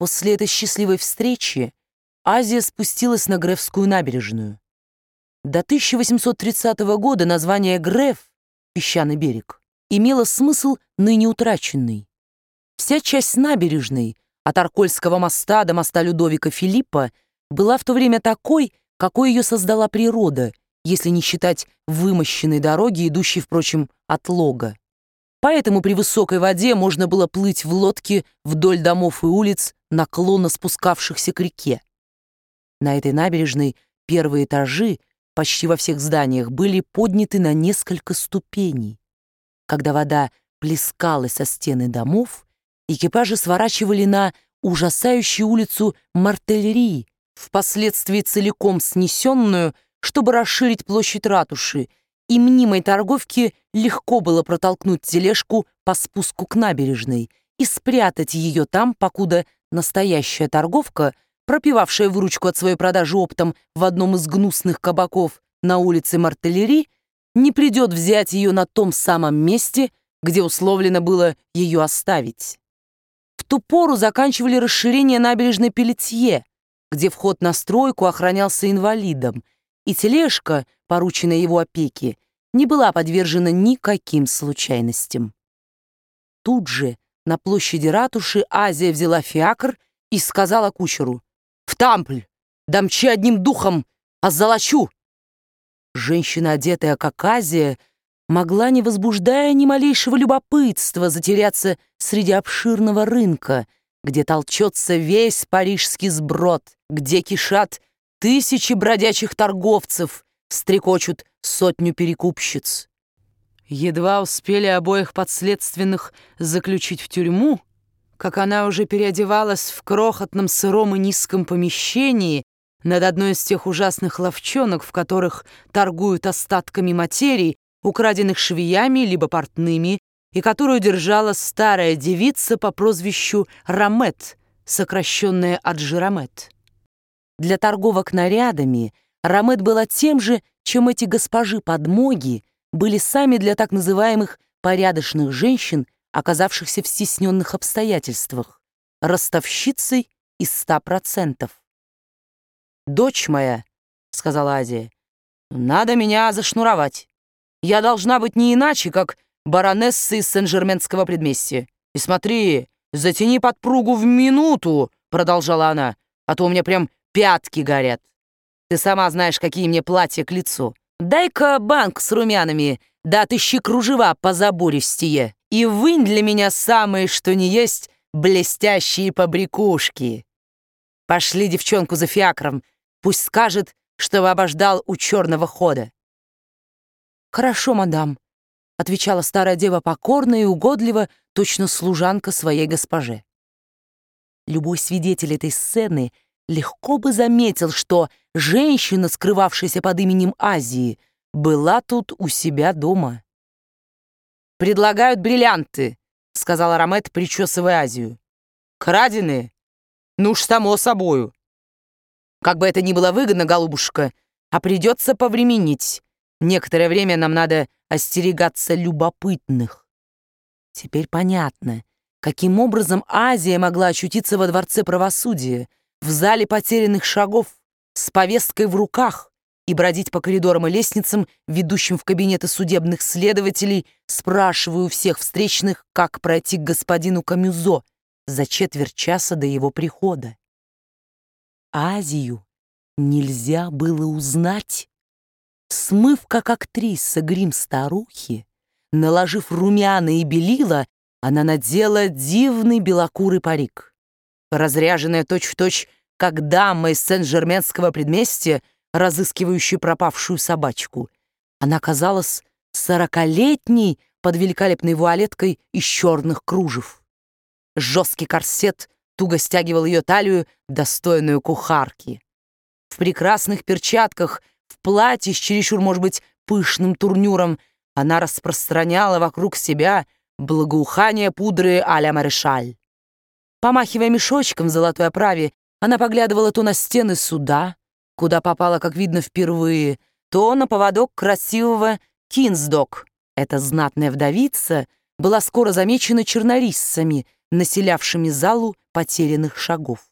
После этой счастливой встречи Азия спустилась на Грефскую набережную. До 1830 года название Греф, песчаный берег, имело смысл ныне утраченный. Вся часть набережной, от Аркольского моста до моста Людовика Филиппа, была в то время такой, какой ее создала природа, если не считать вымощенной дороги, идущей, впрочем, от Лога. Поэтому при высокой воде можно было плыть в лодке вдоль домов и улиц, наклонно спускавшихся к реке. На этой набережной первые этажи почти во всех зданиях были подняты на несколько ступеней. Когда вода плескалась со стены домов, экипажи сворачивали на ужасающую улицу Мартеллери, впоследствии целиком снесенную, чтобы расширить площадь ратуши, и мнимой торговке легко было протолкнуть тележку по спуску к набережной и спрятать ее там, покуда настоящая торговка, пропивавшая выручку от своей продажи оптом в одном из гнусных кабаков на улице Мартеллери, не придет взять ее на том самом месте, где условлено было ее оставить. В ту пору заканчивали расширение набережной Пелетье, где вход на стройку охранялся инвалидом, и тележка, порученная его опеке, не была подвержена никаким случайностям. Тут же, на площади ратуши, Азия взяла фиакр и сказала кучеру: «В Тампль! Домчи одним духом, озолочу!» Женщина, одетая как Азия, могла, не возбуждая ни малейшего любопытства, затеряться среди обширного рынка, где толчется весь парижский сброд, где кишат тысячи бродячих торговцев, стрекочут сотню перекупщиц. Едва успели обоих подследственных заключить в тюрьму, как она уже переодевалась в крохотном сыром и низком помещении над одной из тех ужасных ловчонок, в которых торгуют остатками материй, украденных швеями либо портными, и которую держала старая девица по прозвищу Рамет, сокращенная от Жирамет. Для торговок нарядами Рамет была тем же, чем эти госпожи-подмоги были сами для так называемых порядочных женщин, оказавшихся в стесненных обстоятельствах, ростовщицей из 100%. «Дочь моя», — сказала Азия, — «надо меня зашнуровать. Я должна быть не иначе, как баронесса из Сен-Жерменского предместья. И смотри, затяни подпругу в минуту», — продолжала она, «а то у меня прям пятки горят. Ты сама знаешь, какие мне платья к лицу. Дай-ка банк с румянами, да отыщи кружева позабористее и вынь для меня самые, что ни есть, блестящие побрякушки. Пошли девчонку за фиакром, пусть скажет, что обождал у черного хода». «Хорошо, мадам», — отвечала старая дева покорно и угодливо, точно служанка своей госпоже. Любой свидетель этой сцены легко бы заметил, что женщина, скрывавшаяся под именем Азии, была тут у себя дома. «Предлагают бриллианты», — сказала Рамет, причесывая Азию. «Краденые? Ну уж само собою. Как бы это ни было выгодно, голубушка, а придется повременить. Некоторое время нам надо остерегаться любопытных». Теперь понятно, каким образом Азия могла очутиться во дворце правосудия, в зале потерянных шагов, с повесткой в руках и бродить по коридорам и лестницам, ведущим в кабинеты судебных следователей, спрашивая у всех встречных, как пройти к господину Камюзо за четверть часа до его прихода. Азию нельзя было узнать. Смыв, как актриса, грим старухи, наложив румяна и белила, она надела дивный белокурый парик. Разряженная точь-в-точь, как дама из Сен-Жерменского предместья, разыскивающая пропавшую собачку, она казалась 40-летней под великолепной вуалеткой из черных кружев. Жесткий корсет туго стягивал ее талию, достойную кухарки. В прекрасных перчатках, в платье с чересчур, может быть, пышным турнюром, она распространяла вокруг себя благоухание пудры а-ля Марешаль. Помахивая мешочком в золотой оправе, она поглядывала то на стены суда, куда попала, как видно, впервые, то на поводок красивого Кинсдог. Эта знатная вдовица была скоро замечена чернорисцами, населявшими залу потерянных шагов.